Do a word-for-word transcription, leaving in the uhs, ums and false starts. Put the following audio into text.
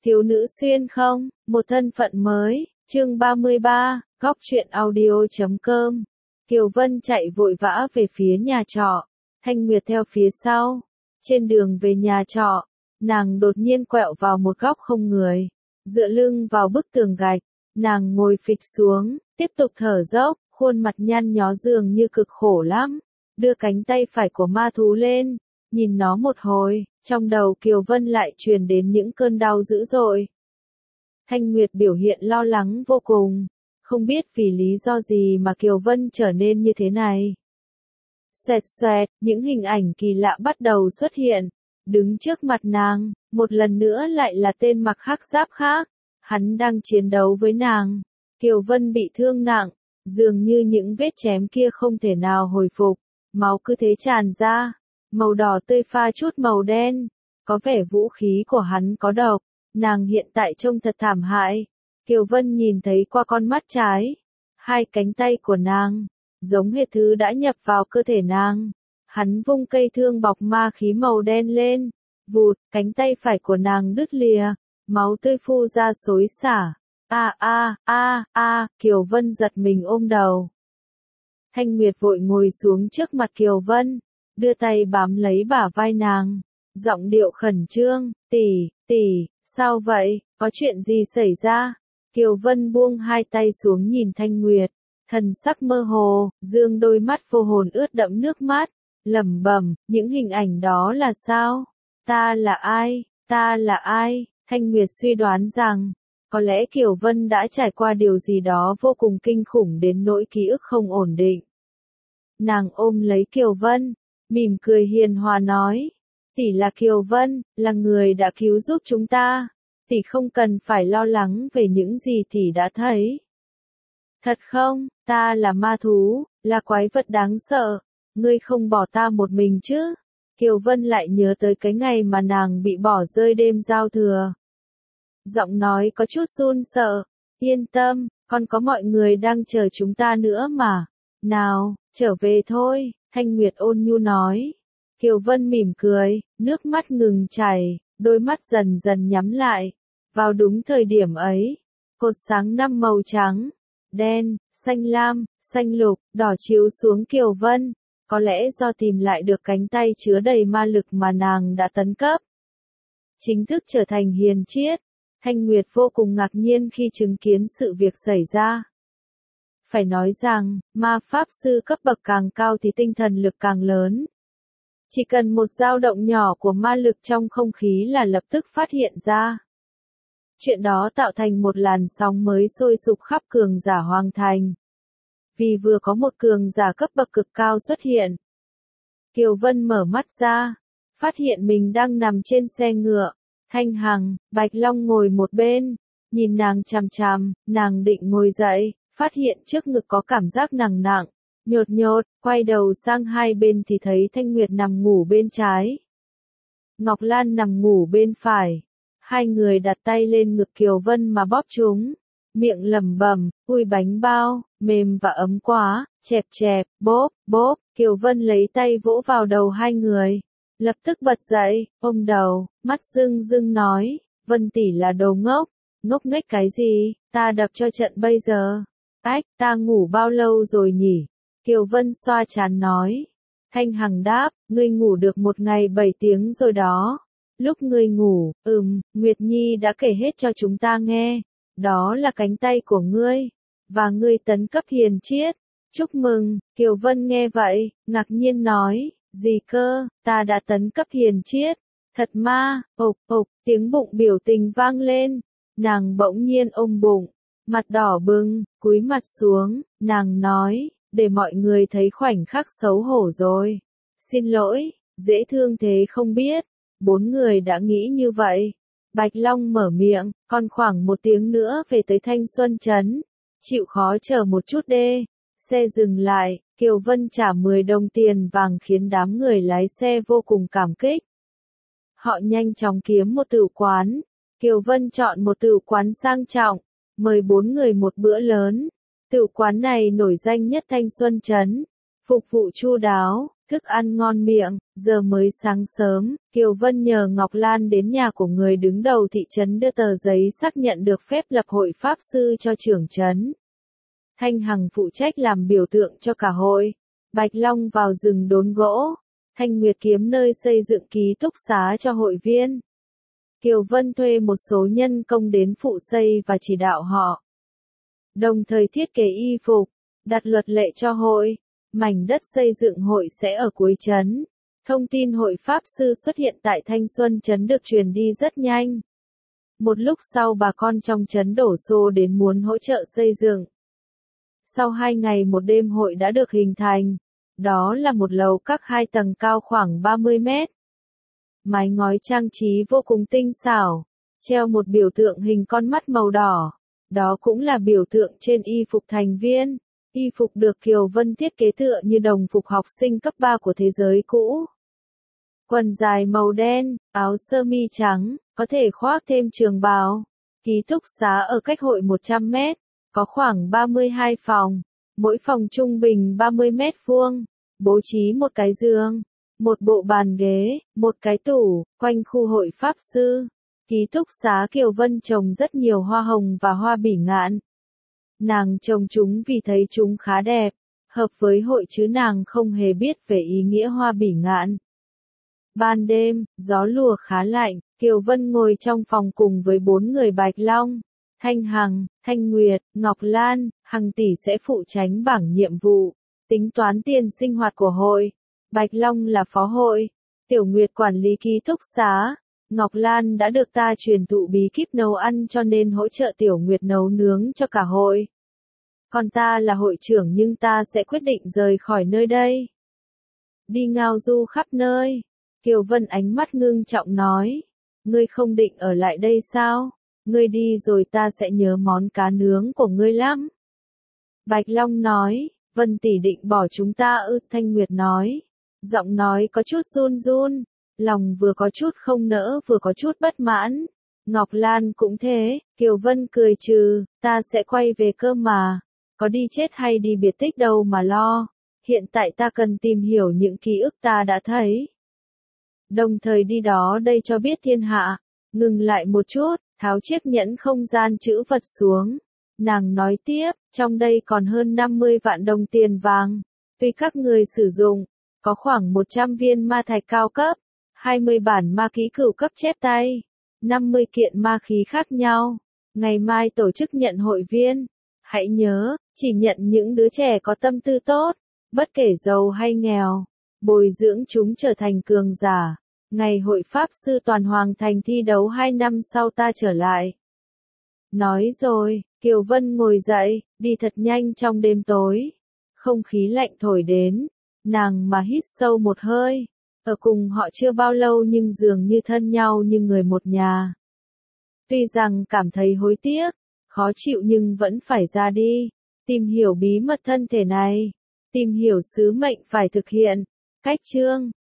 Thiếu nữ xuyên không, một thân phận mới, chương ba mươi ba, góc truyện audio chấm com. Kiều Vân chạy vội vã về phía nhà trọ, Thanh Nguyệt theo phía sau. Trên đường về nhà trọ, nàng đột nhiên quẹo vào một góc không người, dựa lưng vào bức tường gạch, nàng ngồi phịch xuống, tiếp tục thở dốc, khuôn mặt nhăn nhó dường như cực khổ lắm, đưa cánh tay phải của ma thú lên, nhìn nó một hồi, trong đầu Kiều Vân lại truyền đến những cơn đau dữ dội. Thanh Nguyệt biểu hiện lo lắng vô cùng, không biết vì lý do gì mà Kiều Vân trở nên như thế này. Xoẹt xoẹt, những hình ảnh kỳ lạ bắt đầu xuất hiện, đứng trước mặt nàng, một lần nữa lại là tên mặc hắc giáp khác, hắn đang chiến đấu với nàng. Kiều Vân bị thương nặng, dường như những vết chém kia không thể nào hồi phục, máu cứ thế tràn ra, màu đỏ tươi pha chút màu đen, có vẻ vũ khí của hắn có độc, nàng hiện tại trông thật thảm hại. Kiều Vân nhìn thấy qua con mắt trái, hai cánh tay của nàng, giống hệt thứ đã nhập vào cơ thể nàng. Hắn vung cây thương bọc ma khí màu đen lên, vụt, cánh tay phải của nàng đứt lìa, máu tươi phun ra xối xả. A a a a, Kiều Vân giật mình ôm đầu. Thanh Nguyệt vội ngồi xuống trước mặt Kiều Vân, đưa tay bám lấy bả vai nàng, giọng điệu khẩn trương, "Tỷ, tỷ, sao vậy, có chuyện gì xảy ra?" Kiều Vân buông hai tay xuống nhìn Thanh Nguyệt, thần sắc mơ hồ, dương đôi mắt vô hồn ướt đẫm nước mắt, lẩm bẩm, "Những hình ảnh đó là sao? Ta là ai? Ta là ai?" Thanh Nguyệt suy đoán rằng, có lẽ Kiều Vân đã trải qua điều gì đó vô cùng kinh khủng đến nỗi ký ức không ổn định. Nàng ôm lấy Kiều Vân, mỉm cười hiền hòa nói, "Tỷ là Kiều Vân, là người đã cứu giúp chúng ta. Tỷ không cần phải lo lắng về những gì tỷ đã thấy." "Thật không, ta là ma thú, là quái vật đáng sợ, ngươi không bỏ ta một mình chứ?" Kiều Vân lại nhớ tới cái ngày mà nàng bị bỏ rơi đêm giao thừa. Giọng nói có chút run sợ, "Yên tâm, còn có mọi người đang chờ chúng ta nữa mà. Nào, trở về thôi." Thanh Nguyệt ôn nhu nói. Kiều Vân mỉm cười, nước mắt ngừng chảy, đôi mắt dần dần nhắm lại. Vào đúng thời điểm ấy, cột sáng năm màu trắng, đen, xanh lam, xanh lục, đỏ chiếu xuống Kiều Vân, có lẽ do tìm lại được cánh tay chứa đầy ma lực mà nàng đã tấn cấp. Chính thức trở thành hiền triết. Thanh Nguyệt vô cùng ngạc nhiên khi chứng kiến sự việc xảy ra. Phải nói rằng, ma pháp sư cấp bậc càng cao thì tinh thần lực càng lớn. Chỉ cần một dao động nhỏ của ma lực trong không khí là lập tức phát hiện ra. Chuyện đó tạo thành một làn sóng mới sôi sục khắp cường giả Hoàng Thành. Vì vừa có một cường giả cấp bậc cực cao xuất hiện. Kiều Vân mở mắt ra, phát hiện mình đang nằm trên xe ngựa. Thanh Hằng, Bạch Long ngồi một bên, nhìn nàng chằm chằm, nàng định ngồi dậy, phát hiện trước ngực có cảm giác nặng nặng, nhột nhột, quay đầu sang hai bên thì thấy Thanh Nguyệt nằm ngủ bên trái. Ngọc Lan nằm ngủ bên phải. Hai người đặt tay lên ngực Kiều Vân mà bóp chúng, miệng lẩm bẩm, "Ui bánh bao, mềm và ấm quá, chẹp chẹp, bóp, bóp." Kiều Vân lấy tay vỗ vào đầu hai người. Lập tức bật dậy, ôm đầu, mắt rưng rưng nói, "Vân tỷ là đồ ngốc, ngốc nghếch cái gì, ta đập cho trận bây giờ." "Ách, ta ngủ bao lâu rồi nhỉ?" Kiều Vân xoa trán nói. Thanh Hằng đáp, "Ngươi ngủ được một ngày bảy tiếng rồi đó. Lúc ngươi ngủ, ừm, Nguyệt Nhi đã kể hết cho chúng ta nghe. Đó là cánh tay của ngươi, và ngươi tấn cấp hiền triết. Chúc mừng." Kiều Vân nghe vậy, ngạc nhiên nói, "Gì cơ, ta đã tấn cấp hiền triết? Thật ma?" Ộc ộc, tiếng bụng biểu tình vang lên. Nàng bỗng nhiên ôm bụng, mặt đỏ bừng, cúi mặt xuống, nàng nói, "Để mọi người thấy khoảnh khắc xấu hổ rồi. Xin lỗi, dễ thương thế không biết." Bốn người đã nghĩ như vậy. Bạch Long mở miệng, "Còn khoảng một tiếng nữa về tới Thanh Xuân Trấn. Chịu khó chờ một chút đê." Xe dừng lại, Kiều Vân trả mười đồng tiền vàng khiến đám người lái xe vô cùng cảm kích. Họ nhanh chóng kiếm một tửu quán. Kiều Vân chọn một tửu quán sang trọng, mời bốn người một bữa lớn. Tửu quán này nổi danh nhất Thanh Xuân Trấn, phục vụ chu đáo, Thức ăn ngon miệng, giờ mới sáng sớm, Kiều Vân nhờ Ngọc Lan đến nhà của người đứng đầu thị trấn đưa tờ giấy xác nhận được phép lập hội pháp sư cho trưởng trấn. Thanh Hằng phụ trách làm biểu tượng cho cả hội. Bạch Long vào rừng đốn gỗ. Thanh Nguyệt kiếm nơi xây dựng ký túc xá cho hội viên. Kiều Vân thuê một số nhân công đến phụ xây và chỉ đạo họ. Đồng thời thiết kế y phục, đặt luật lệ cho hội. Mảnh đất xây dựng hội sẽ ở cuối trấn. Thông tin hội pháp sư xuất hiện tại Thanh Xuân trấn được truyền đi rất nhanh. Một lúc sau bà con trong trấn đổ xô đến muốn hỗ trợ xây dựng. Sau hai ngày một đêm hội đã được hình thành. Đó là một lầu các hai tầng cao khoảng ba mươi mét. Mái ngói trang trí vô cùng tinh xảo, treo một biểu tượng hình con mắt màu đỏ. Đó cũng là biểu tượng trên y phục thành viên. Y phục được Kiều Vân thiết kế tựa như đồng phục học sinh cấp ba của thế giới cũ. Quần dài màu đen, áo sơ mi trắng, có thể khoác thêm trường bào. Ký túc xá ở cách hội một trăm mét, có khoảng ba mươi hai phòng, mỗi phòng trung bình ba mươi mét vuông, bố trí một cái giường, một bộ bàn ghế, một cái tủ, quanh khu hội pháp sư. Ký túc xá Kiều Vân trồng rất nhiều hoa hồng và hoa bỉ ngạn. Nàng trồng chúng vì thấy chúng khá đẹp, hợp với hội chứ nàng không hề biết về ý nghĩa hoa bỉ ngạn. Ban đêm, gió lùa khá lạnh, Kiều Vân ngồi trong phòng cùng với bốn người Bạch Long, Thanh Hằng, Thanh Nguyệt, Ngọc Lan. Hằng tỷ sẽ phụ tránh bảng nhiệm vụ, tính toán tiền sinh hoạt của hội. Bạch Long là phó hội, Tiểu Nguyệt quản lý ký túc xá. Ngọc Lan đã được ta truyền thụ bí kíp nấu ăn cho nên hỗ trợ Tiểu Nguyệt nấu nướng cho cả hội. Còn ta là hội trưởng nhưng ta sẽ quyết định rời khỏi nơi đây. Đi ngao du khắp nơi. Kiều Vân ánh mắt ngưng trọng nói. Ngươi không định ở lại đây sao? Ngươi đi rồi ta sẽ nhớ món cá nướng của ngươi lắm. Bạch Long nói. Vân tỷ định bỏ chúng ta ư? Thanh Nguyệt nói. Giọng nói có chút run run. Lòng vừa có chút không nỡ vừa có chút bất mãn. Ngọc Lan cũng thế. Kiều Vân cười trừ. Ta sẽ quay về cơ mà. Có đi chết hay đi biệt tích đâu mà lo. Hiện tại ta cần tìm hiểu những ký ức ta đã thấy. Đồng thời đi đó đây cho biết thiên hạ. Ngừng lại một chút, tháo chiếc nhẫn không gian chữ vật xuống. Nàng nói tiếp, trong đây còn hơn năm mươi vạn đồng tiền vàng. Tuy các người sử dụng, có khoảng một trăm viên ma thạch cao cấp, hai mươi bản ma ký cửu cấp chép tay, năm mươi kiện ma khí khác nhau. Ngày mai tổ chức nhận hội viên. Hãy nhớ, chỉ nhận những đứa trẻ có tâm tư tốt, bất kể giàu hay nghèo. Bồi dưỡng chúng trở thành cường giả. Ngày hội pháp sư toàn hoàng thành thi đấu hai năm sau ta trở lại. Nói rồi, Kiều Vân ngồi dậy, đi thật nhanh trong đêm tối. Không khí lạnh thổi đến, nàng mà hít sâu một hơi. Ở cùng họ chưa bao lâu nhưng dường như thân nhau như người một nhà. Tuy rằng cảm thấy hối tiếc, khó chịu nhưng vẫn phải ra đi. Tìm hiểu bí mật thân thể này. Tìm hiểu sứ mệnh phải thực hiện. Cách chương